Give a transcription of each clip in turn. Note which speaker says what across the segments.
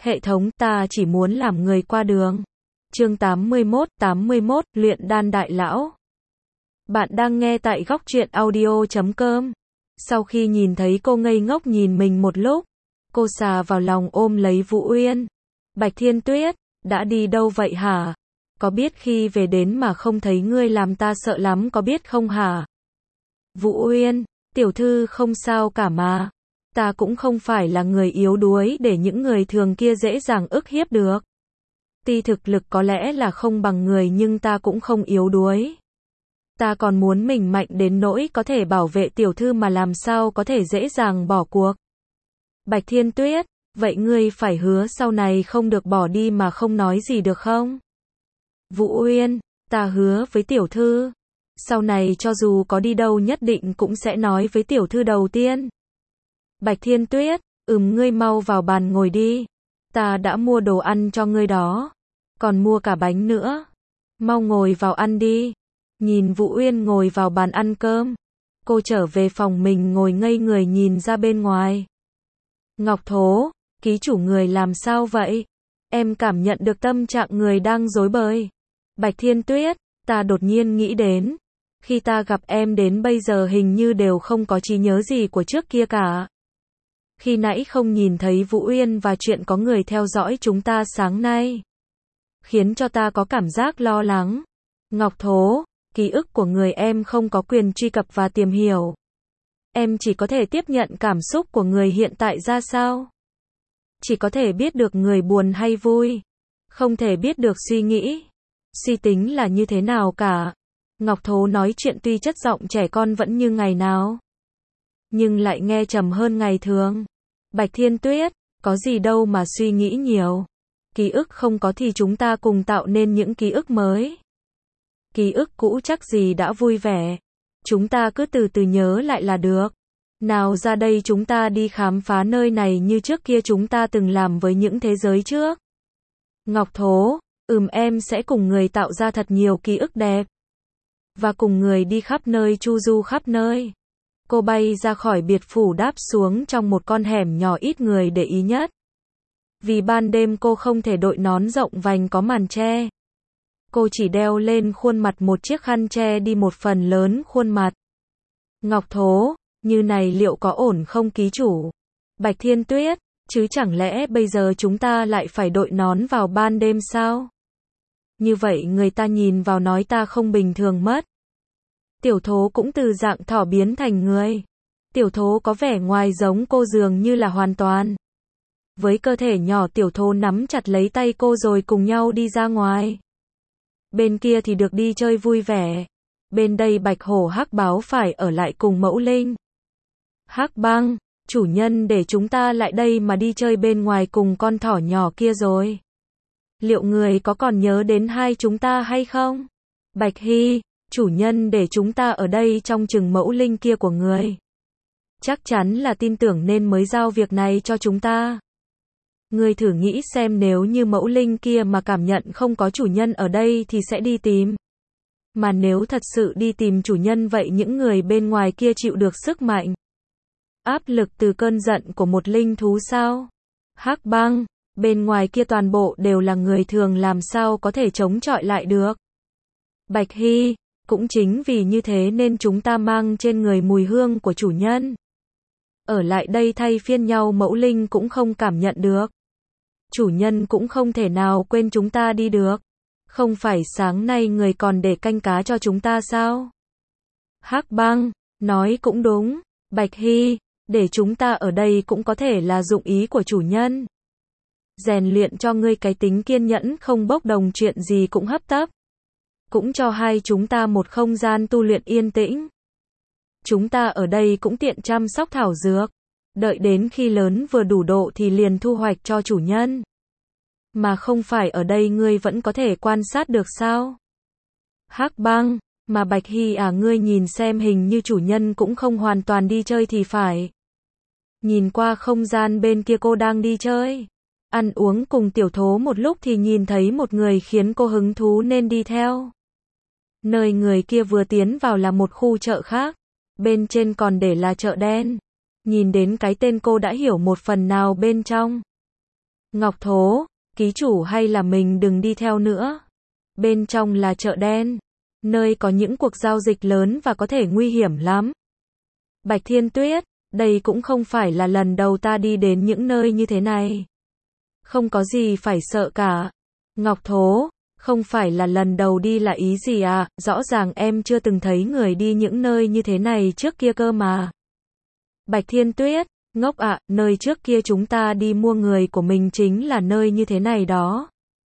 Speaker 1: Hệ thống, ta chỉ muốn làm người qua đường. Chương 81, luyện đan đại lão. Bạn đang nghe tại góc truyện audio.com. Sau khi nhìn thấy cô ngây ngốc nhìn mình một lúc, cô xà vào lòng ôm lấy Vũ Uyên. Bạch Thiên Tuyết, đã đi đâu vậy hả? Có biết khi về đến mà không thấy ngươi làm ta sợ lắm có biết không hả? Vũ Uyên, tiểu thư không sao cả mà. Ta cũng không phải là người yếu đuối để những người thường kia dễ dàng ức hiếp được. Tuy thực lực có lẽ là không bằng người nhưng ta cũng không yếu đuối. Ta còn muốn mình mạnh đến nỗi có thể bảo vệ tiểu thư mà làm sao có thể dễ dàng bỏ cuộc. Bạch Thiên Tuyết, vậy ngươi phải hứa sau này không được bỏ đi mà không nói gì được không? Vũ Uyên, ta hứa với tiểu thư. Sau này cho dù có đi đâu nhất định cũng sẽ nói với tiểu thư đầu tiên. Bạch Thiên Tuyết, ngươi mau vào bàn ngồi đi. Ta đã mua đồ ăn cho ngươi đó. Còn mua cả bánh nữa. Mau ngồi vào ăn đi. Nhìn Vũ Uyên ngồi vào bàn ăn cơm. Cô trở về phòng mình ngồi ngây người nhìn ra bên ngoài. Ngọc Thố, ký chủ người làm sao vậy? Em cảm nhận được tâm trạng người đang rối bời. Bạch Thiên Tuyết, ta đột nhiên nghĩ đến. Khi ta gặp em đến bây giờ hình như đều không có trí nhớ gì của trước kia cả. Khi nãy không nhìn thấy Vũ Uyên và chuyện có người theo dõi chúng ta sáng nay. Khiến cho ta có cảm giác lo lắng. Ngọc Thố, ký ức của người em không có quyền truy cập và tìm hiểu. Em chỉ có thể tiếp nhận cảm xúc của người hiện tại ra sao. Chỉ có thể biết được người buồn hay vui. Không thể biết được suy nghĩ. Suy tính là như thế nào cả. Ngọc Thố nói chuyện tuy chất giọng trẻ con vẫn như ngày nào. Nhưng lại nghe trầm hơn ngày thường. Bạch Thiên Tuyết, có gì đâu mà suy nghĩ nhiều. Ký ức không có thì chúng ta cùng tạo nên những ký ức mới. Ký ức cũ chắc gì đã vui vẻ. Chúng ta cứ từ từ nhớ lại là được. Nào ra đây chúng ta đi khám phá nơi này như trước kia chúng ta từng làm với những thế giới trước. Ngọc Thố, em sẽ cùng người tạo ra thật nhiều ký ức đẹp. Và cùng người đi khắp nơi chu du khắp nơi. Cô bay ra khỏi biệt phủ đáp xuống trong một con hẻm nhỏ ít người để ý nhất. Vì ban đêm cô không thể đội nón rộng vành có màn che. Cô chỉ đeo lên khuôn mặt một chiếc khăn che đi một phần lớn khuôn mặt. Ngọc Thố, như này liệu có ổn không ký chủ? Bạch Thiên Tuyết, chứ chẳng lẽ bây giờ chúng ta lại phải đội nón vào ban đêm sao? Như vậy người ta nhìn vào nói ta không bình thường mất. Tiểu Thố cũng từ dạng thỏ biến thành người. Tiểu Thố có vẻ ngoài giống cô dường như là hoàn toàn. Với cơ thể nhỏ Tiểu Thố nắm chặt lấy tay cô rồi cùng nhau đi ra ngoài. Bên kia thì được đi chơi vui vẻ. Bên đây Bạch Hổ Hắc Báo phải ở lại cùng Mẫu Linh. Hắc Băng, chủ nhân để chúng ta lại đây mà đi chơi bên ngoài cùng con thỏ nhỏ kia rồi. Liệu người có còn nhớ đến hai chúng ta hay không? Bạch Hy, chủ nhân để chúng ta ở đây trong chừng Mẫu Linh kia của người. Chắc chắn là tin tưởng nên mới giao việc này cho chúng ta. Người thử nghĩ xem nếu như Mẫu Linh kia mà cảm nhận không có chủ nhân ở đây thì sẽ đi tìm. Mà nếu thật sự đi tìm chủ nhân vậy những người bên ngoài kia chịu được sức mạnh. Áp lực từ cơn giận của một linh thú sao? Hắc Băng, bên ngoài kia toàn bộ đều là người thường làm sao có thể chống chọi lại được. Bạch Hy, cũng chính vì như thế nên chúng ta mang trên người mùi hương của chủ nhân. Ở lại đây thay phiên nhau Mẫu Linh cũng không cảm nhận được. Chủ nhân cũng không thể nào quên chúng ta đi được. Không phải sáng nay người còn để canh cá cho chúng ta sao? Hắc Băng, nói cũng đúng. Bạch Hy, để chúng ta ở đây cũng có thể là dụng ý của chủ nhân. Rèn luyện cho ngươi cái tính kiên nhẫn không bốc đồng chuyện gì cũng hấp tấp. Cũng cho hai chúng ta một không gian tu luyện yên tĩnh. Chúng ta ở đây cũng tiện chăm sóc thảo dược. Đợi đến khi lớn vừa đủ độ thì liền thu hoạch cho chủ nhân. Mà không phải ở đây ngươi vẫn có thể quan sát được sao? Hắc Băng, mà Bạch Hy ngươi nhìn xem hình như chủ nhân cũng không hoàn toàn đi chơi thì phải. Nhìn qua không gian bên kia cô đang đi chơi. Ăn uống cùng Tiểu Thố một lúc thì nhìn thấy một người khiến cô hứng thú nên đi theo. Nơi người kia vừa tiến vào là một khu chợ khác. Bên trên còn để là chợ đen. Nhìn đến cái tên cô đã hiểu một phần nào bên trong. Ngọc Thố, ký chủ hay là mình đừng đi theo nữa. Bên trong là chợ đen, nơi có những cuộc giao dịch lớn và có thể nguy hiểm lắm. Bạch Thiên Tuyết, đây cũng không phải là lần đầu ta đi đến những nơi như thế này. Không có gì phải sợ cả. Ngọc Thố, không phải là lần đầu đi là ý gì à, rõ ràng em chưa từng thấy người đi những nơi như thế này trước kia cơ mà. Bạch Thiên Tuyết, ngốc ạ, nơi trước kia chúng ta đi mua người của mình chính là nơi như thế này đó.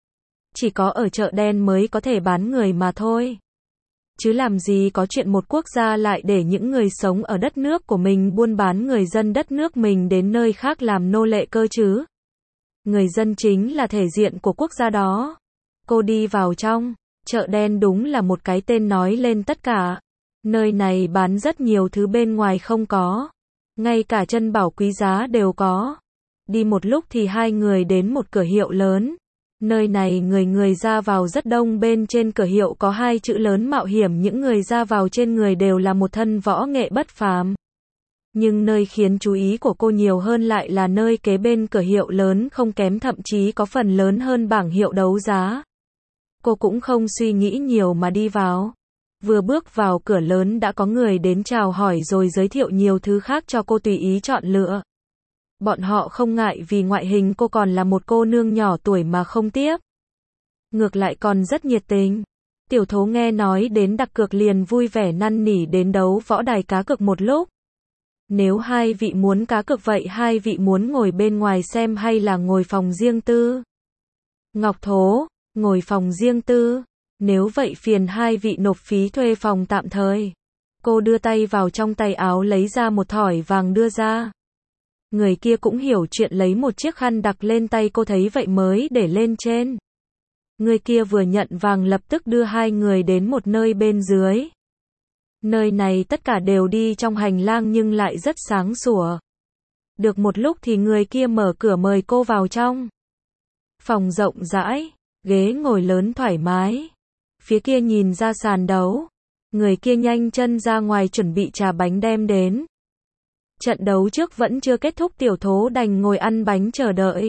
Speaker 1: Chỉ có ở chợ đen mới có thể bán người mà thôi. Chứ làm gì có chuyện một quốc gia lại để những người sống ở đất nước của mình buôn bán người dân đất nước mình đến nơi khác làm nô lệ cơ chứ. Người dân chính là thể diện của quốc gia đó. Cô đi vào trong, chợ đen đúng là một cái tên nói lên tất cả. Nơi này bán rất nhiều thứ bên ngoài không có. Ngay cả chân bảo quý giá đều có. Đi một lúc thì hai người đến một cửa hiệu lớn. Nơi này người ra vào rất đông, bên trên cửa hiệu có hai chữ lớn mạo hiểm, những người ra vào trên người đều là một thân võ nghệ bất phàm. Nhưng nơi khiến chú ý của cô nhiều hơn lại là nơi kế bên cửa hiệu lớn không kém, thậm chí có phần lớn hơn bảng hiệu đấu giá. Cô cũng không suy nghĩ nhiều mà đi vào. Vừa bước vào cửa lớn đã có người đến chào hỏi rồi giới thiệu nhiều thứ khác cho cô tùy ý chọn lựa. Bọn họ không ngại vì ngoại hình cô còn là một cô nương nhỏ tuổi mà không tiếp. Ngược lại còn rất nhiệt tình. Tiểu Thố nghe nói đến đặt cược liền vui vẻ năn nỉ đến đấu võ đài cá cược một lúc. Nếu hai vị muốn cá cược vậy hai vị muốn ngồi bên ngoài xem hay là ngồi phòng riêng tư? Ngọc Thố, ngồi phòng riêng tư. Nếu vậy phiền hai vị nộp phí thuê phòng tạm thời. Cô đưa tay vào trong tay áo lấy ra một thỏi vàng đưa ra. Người kia cũng hiểu chuyện lấy một chiếc khăn đặt lên tay cô, thấy vậy mới để lên trên. Người kia vừa nhận vàng lập tức đưa hai người đến một nơi bên dưới. Nơi này tất cả đều đi trong hành lang nhưng lại rất sáng sủa. Được một lúc thì người kia mở cửa mời cô vào trong. Phòng rộng rãi, ghế ngồi lớn thoải mái. Phía kia nhìn ra sàn đấu. Người kia nhanh chân ra ngoài chuẩn bị trà bánh đem đến. Trận đấu trước vẫn chưa kết thúc, Tiểu Thố đành ngồi ăn bánh chờ đợi.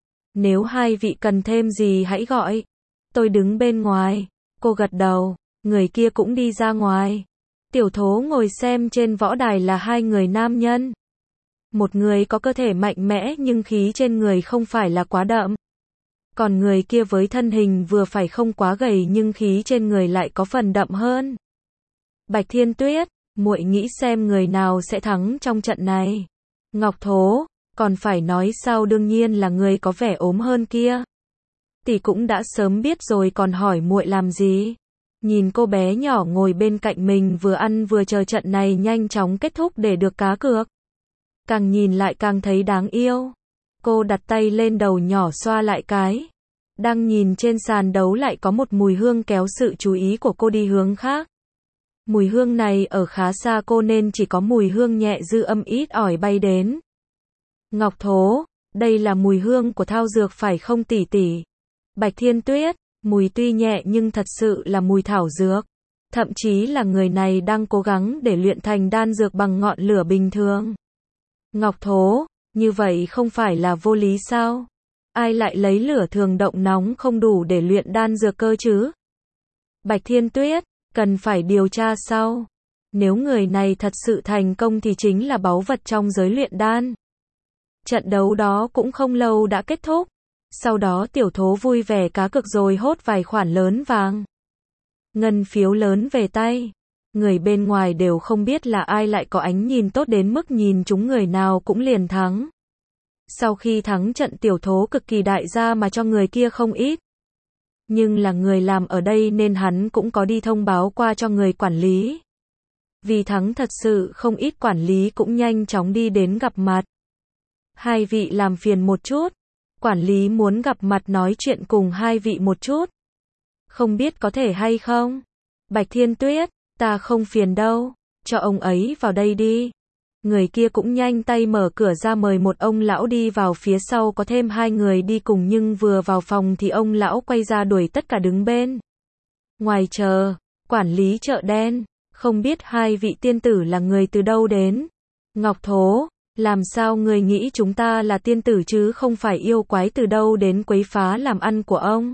Speaker 1: Nếu hai vị cần thêm gì hãy gọi. Tôi đứng bên ngoài. Cô gật đầu. Người kia cũng đi ra ngoài. Tiểu Thố ngồi xem trên võ đài là hai người nam nhân. Một người có cơ thể mạnh mẽ nhưng khí trên người không phải là quá đậm. Còn người kia với thân hình vừa phải không quá gầy nhưng khí trên người lại có phần đậm hơn. Bạch Thiên Tuyết, muội nghĩ xem người nào sẽ thắng trong trận này. Ngọc Thố, còn phải nói sao, đương nhiên là người có vẻ ốm hơn kia. Tỷ cũng đã sớm biết rồi còn hỏi muội làm gì. Nhìn cô bé nhỏ ngồi bên cạnh mình vừa ăn vừa chờ trận này nhanh chóng kết thúc để được cá cược. Càng nhìn lại càng thấy đáng yêu. Cô đặt tay lên đầu nhỏ xoa lại cái. Đang nhìn trên sàn đấu lại có một mùi hương kéo sự chú ý của cô đi hướng khác. Mùi hương này ở khá xa cô nên chỉ có mùi hương nhẹ dư âm ít ỏi bay đến. Ngọc Thố, đây là mùi hương của thao dược phải không tỷ tỷ? Bạch Thiên Tuyết, mùi tuy nhẹ nhưng thật sự là mùi thảo dược. Thậm chí là người này đang cố gắng để luyện thành đan dược bằng ngọn lửa bình thường. Ngọc Thố, như vậy không phải là vô lý sao? Ai lại lấy lửa thường động nóng không đủ để luyện đan dược cơ chứ? Bạch Thiên Tuyết, cần phải điều tra sau. Nếu người này thật sự thành công thì chính là báu vật trong giới luyện đan. Trận đấu đó cũng không lâu đã kết thúc. Sau đó Tiểu Thố vui vẻ cá cược rồi hốt vài khoản lớn vàng. Ngân phiếu lớn về tay. Người bên ngoài đều không biết là ai lại có ánh nhìn tốt đến mức nhìn chúng người nào cũng liền thắng. Sau khi thắng trận Tiểu Thố cực kỳ đại gia mà cho người kia không ít. Nhưng là người làm ở đây nên hắn cũng có đi thông báo qua cho người quản lý. Vì thắng thật sự không ít, quản lý cũng nhanh chóng đi đến gặp mặt. Hai vị làm phiền một chút. Quản lý muốn gặp mặt nói chuyện cùng hai vị một chút. Không biết có thể hay không? Bạch Thiên Tuyết, ta không phiền đâu. Cho ông ấy vào đây đi. Người kia cũng nhanh tay mở cửa ra mời một ông lão đi vào, phía sau có thêm hai người đi cùng nhưng vừa vào phòng thì ông lão quay ra đuổi tất cả đứng bên ngoài chờ. Quản lý chợ đen, không biết hai vị tiên tử là người từ đâu đến? Ngọc Thố, Làm sao người nghĩ chúng ta là tiên tử chứ không phải yêu quái từ đâu đến quấy phá làm ăn của ông?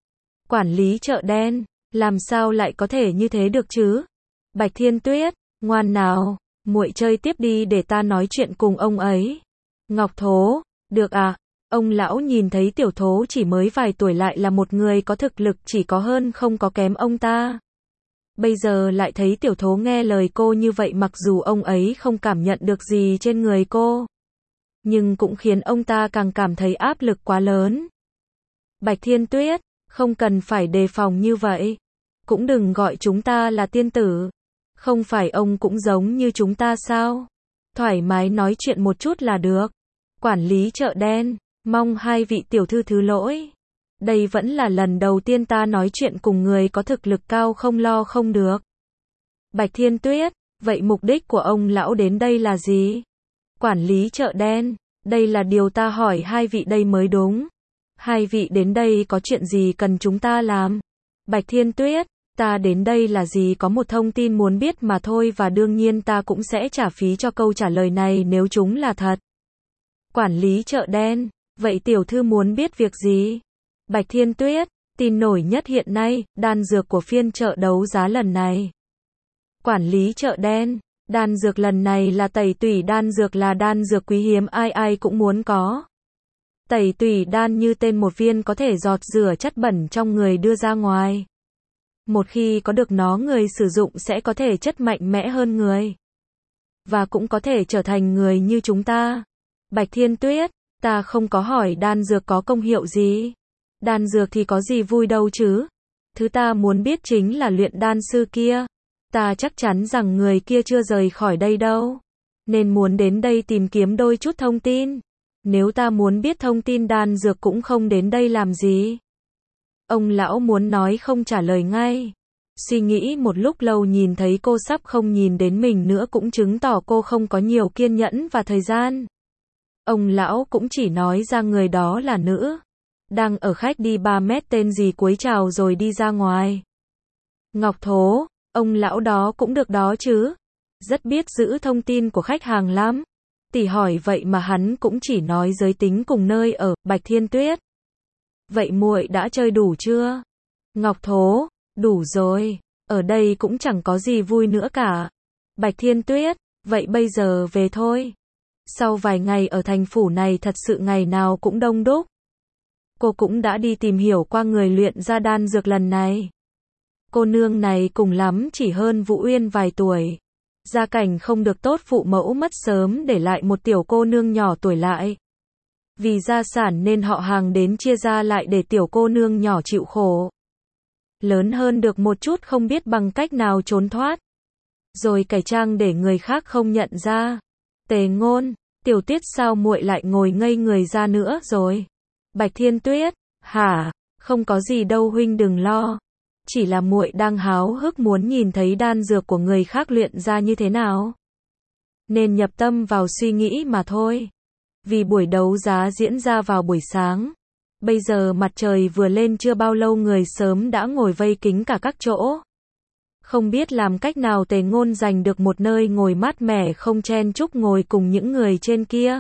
Speaker 1: Quản lý chợ đen, làm sao lại có thể như thế được chứ? Bạch Thiên Tuyết, ngoan nào, muội chơi tiếp đi để ta nói chuyện cùng ông ấy. Ngọc Thố, được à? Ông lão nhìn thấy tiểu thố chỉ mới vài tuổi lại là một người có thực lực chỉ có hơn không có kém ông ta. Bây giờ lại thấy tiểu thố nghe lời cô như vậy mặc dù ông ấy không cảm nhận được gì trên người cô. Nhưng cũng khiến ông ta càng cảm thấy áp lực quá lớn. Bạch Thiên Tuyết, không cần phải đề phòng như vậy. Cũng đừng gọi chúng ta là tiên tử. Không phải ông cũng giống như chúng ta sao? Thoải mái nói chuyện một chút là được. Quản lý chợ đen, mong hai vị tiểu thư thứ lỗi. Đây vẫn là lần đầu tiên ta nói chuyện cùng người có thực lực cao không lo không được. Bạch Thiên Tuyết, vậy mục đích của ông lão đến đây là gì? Quản lý chợ đen, đây là điều ta hỏi hai vị đây mới đúng. Hai vị đến đây có chuyện gì cần chúng ta làm? Bạch Thiên Tuyết, ta đến đây là gì có một thông tin muốn biết mà thôi và đương nhiên ta cũng sẽ trả phí cho câu trả lời này nếu chúng là thật. Quản lý chợ đen, vậy tiểu thư muốn biết việc gì? Bạch Thiên Tuyết, tin nổi nhất hiện nay, đan dược của phiên chợ đấu giá lần này. Quản lý chợ đen, đan dược lần này là tẩy tủy đan dược là đan dược quý hiếm ai ai cũng muốn có. Tẩy tủy đan như tên một viên có thể giọt rửa chất bẩn trong người đưa ra ngoài. Một khi có được nó người sử dụng sẽ có thể chất mạnh mẽ hơn người. Và cũng có thể trở thành người như chúng ta. Bạch Thiên Tuyết, ta không có hỏi đan dược có công hiệu gì. Đan dược thì có gì vui đâu chứ. Thứ ta muốn biết chính là luyện đan sư kia. Ta chắc chắn rằng người kia chưa rời khỏi đây đâu. Nên muốn đến đây tìm kiếm đôi chút thông tin. Nếu ta muốn biết thông tin đan dược cũng không đến đây làm gì. Ông lão muốn nói không trả lời ngay. Suy nghĩ một lúc lâu nhìn thấy cô sắp không nhìn đến mình nữa cũng chứng tỏ cô không có nhiều kiên nhẫn và thời gian. Ông lão cũng chỉ nói ra người đó là nữ. Đang ở khách đi 3 mét tên gì cúi chào rồi đi ra ngoài. Ngọc Thố, ông lão đó cũng được đó chứ. Rất biết giữ thông tin của khách hàng lắm. Tỷ hỏi vậy mà hắn cũng chỉ nói giới tính cùng nơi ở. Bạch Thiên Tuyết, vậy muội đã chơi đủ chưa? Ngọc Thố, đủ rồi. Ở đây cũng chẳng có gì vui nữa cả. Bạch Thiên Tuyết, vậy bây giờ về thôi. Sau vài ngày ở thành phủ này thật sự ngày nào cũng đông đúc. Cô cũng đã đi tìm hiểu qua người luyện ra đan dược lần này. Cô nương này cùng lắm chỉ hơn Vũ Uyên vài tuổi. Gia cảnh không được tốt phụ mẫu mất sớm để lại một tiểu cô nương nhỏ tuổi lại. Vì gia sản nên họ hàng đến chia ra lại để tiểu cô nương nhỏ chịu khổ. Lớn hơn được một chút không biết bằng cách nào trốn thoát. Rồi cải trang để người khác không nhận ra. Tề Ngôn, Tiểu Tuyết sao muội lại ngồi ngây người ra nữa rồi? Bạch Thiên Tuyết, hả? Không có gì đâu huynh đừng lo. Chỉ là muội đang háo hức muốn nhìn thấy đan dược của người khác luyện ra như thế nào. Nên nhập tâm vào suy nghĩ mà thôi. Vì buổi đấu giá diễn ra vào buổi sáng. Bây giờ mặt trời vừa lên chưa bao lâu người sớm đã ngồi vây kín cả các chỗ. Không biết làm cách nào Tề Ngôn giành được một nơi ngồi mát mẻ không chen chúc ngồi cùng những người trên kia.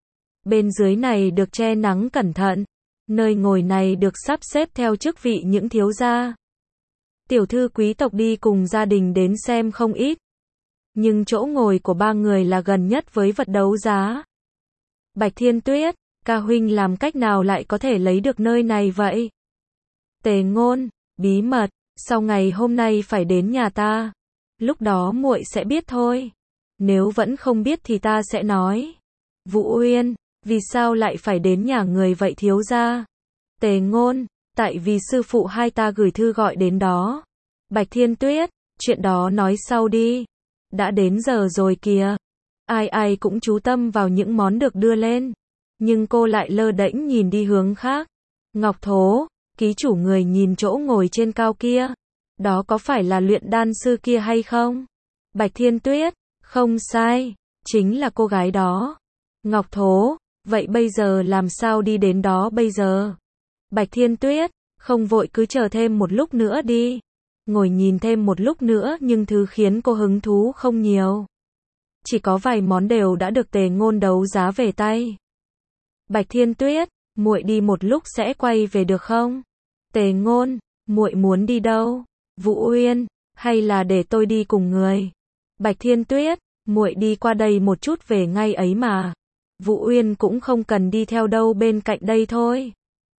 Speaker 1: Bên dưới này được che nắng cẩn thận. Nơi ngồi này được sắp xếp theo chức vị những thiếu gia. Tiểu thư quý tộc đi cùng gia đình đến xem không ít. Nhưng chỗ ngồi của ba người là gần nhất với vật đấu giá. Bạch Thiên Tuyết, ca huynh làm cách nào lại có thể lấy được nơi này vậy? Tề Ngôn, bí mật, sau ngày hôm nay phải đến nhà ta. Lúc đó muội sẽ biết thôi. Nếu vẫn không biết thì ta sẽ nói. Vũ Uyên, vì sao lại phải đến nhà người vậy thiếu gia? Tề Ngôn, tại vì sư phụ hai ta gửi thư gọi đến đó. Bạch Thiên Tuyết, chuyện đó nói sau đi. Đã đến giờ rồi kìa. Ai ai cũng chú tâm vào những món được đưa lên. Nhưng cô lại lơ đễnh nhìn đi hướng khác. Ngọc Thố, ký chủ người nhìn chỗ ngồi trên cao kia. Đó có phải là luyện đan sư kia hay không? Bạch Thiên Tuyết, không sai. Chính là cô gái đó. Ngọc Thố, vậy bây giờ làm sao đi đến đó bây giờ? Bạch Thiên Tuyết, không vội cứ chờ thêm một lúc nữa đi. Ngồi nhìn thêm một lúc nữa nhưng thứ khiến cô hứng thú không nhiều. chỉ có vài món đều đã được Tề Ngôn đấu giá về tay. Bạch Thiên Tuyết, muội đi một lúc sẽ quay về được không? Tề Ngôn, muội muốn đi đâu? Vũ Uyên, hay là để tôi đi cùng người? Bạch Thiên Tuyết, muội đi qua đây một chút về ngay ấy mà. Vũ Uyên cũng không cần đi theo đâu, bên cạnh đây thôi.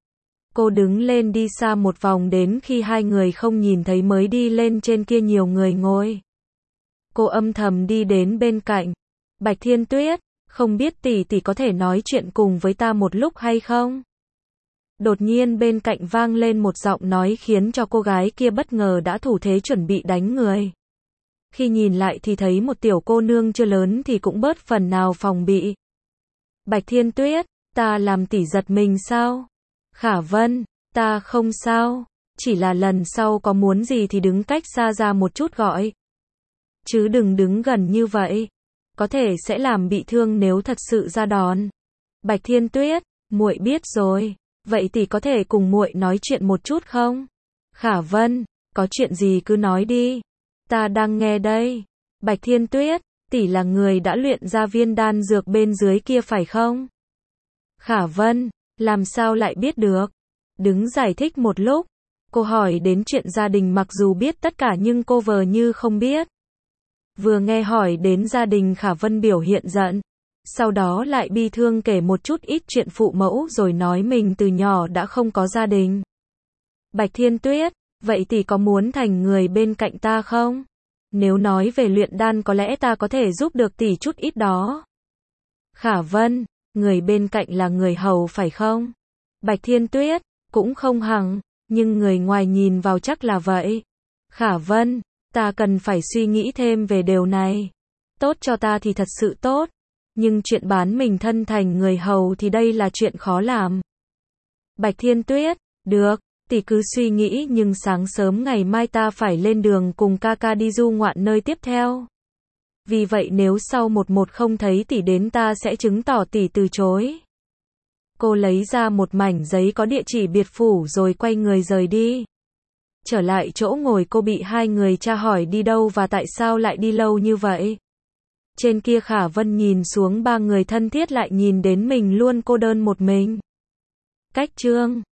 Speaker 1: Cô đứng lên đi xa một vòng đến khi hai người không nhìn thấy mới đi lên trên kia nhiều người ngồi. Cô âm thầm đi đến bên cạnh. Bạch Thiên Tuyết, không biết tỷ tỷ có thể nói chuyện cùng với ta một lúc hay không? Đột nhiên bên cạnh vang lên một giọng nói khiến cho cô gái kia bất ngờ đã thủ thế chuẩn bị đánh người. Khi nhìn lại thì thấy một tiểu cô nương chưa lớn thì cũng bớt phần nào phòng bị. Bạch Thiên Tuyết, ta làm tỷ giật mình sao? Khả Vân, ta không sao, chỉ là lần sau có muốn gì thì đứng cách xa ra một chút gọi. Chứ đừng đứng gần như vậy, có thể sẽ làm bị thương nếu thật sự ra đòn. Bạch Thiên Tuyết, muội biết rồi, vậy tỷ có thể cùng muội nói chuyện một chút không? Khả Vân, có chuyện gì cứ nói đi, ta đang nghe đây. Bạch Thiên Tuyết, tỷ là người đã luyện ra viên đan dược bên dưới kia phải không? Khả Vân, làm sao lại biết được? Đứng giải thích một lúc, cô hỏi đến chuyện gia đình, mặc dù biết tất cả nhưng cô vờ như không biết. Vừa nghe hỏi đến gia đình, Khả Vân biểu hiện giận, sau đó lại bi thương kể một chút ít chuyện phụ mẫu rồi nói mình từ nhỏ đã không có gia đình. Bạch Thiên Tuyết, vậy tỷ có muốn thành người bên cạnh ta không? Nếu nói về luyện đan có lẽ ta có thể giúp được tỷ chút ít đó. Khả Vân, người bên cạnh là người hầu phải không? Bạch Thiên Tuyết, cũng không hẳn, nhưng người ngoài nhìn vào chắc là vậy. Khả Vân, ta cần phải suy nghĩ thêm về điều này. Tốt cho ta thì thật sự tốt, nhưng chuyện bán mình thân thành người hầu thì đây là chuyện khó làm. Bạch Thiên Tuyết, được, tỷ cứ suy nghĩ, nhưng sáng sớm ngày mai ta phải lên đường cùng ca ca đi du ngoạn nơi tiếp theo. Vì vậy nếu sau một không thấy tỷ đến, ta sẽ chứng tỏ tỷ từ chối. Cô lấy ra một mảnh giấy có địa chỉ biệt phủ rồi quay người rời đi. Trở lại chỗ ngồi, cô bị hai người tra hỏi đi đâu và tại sao lại đi lâu như vậy. Trên kia Khả Vân nhìn xuống ba người thân thiết lại nhìn đến mình luôn cô đơn một mình. Cách chương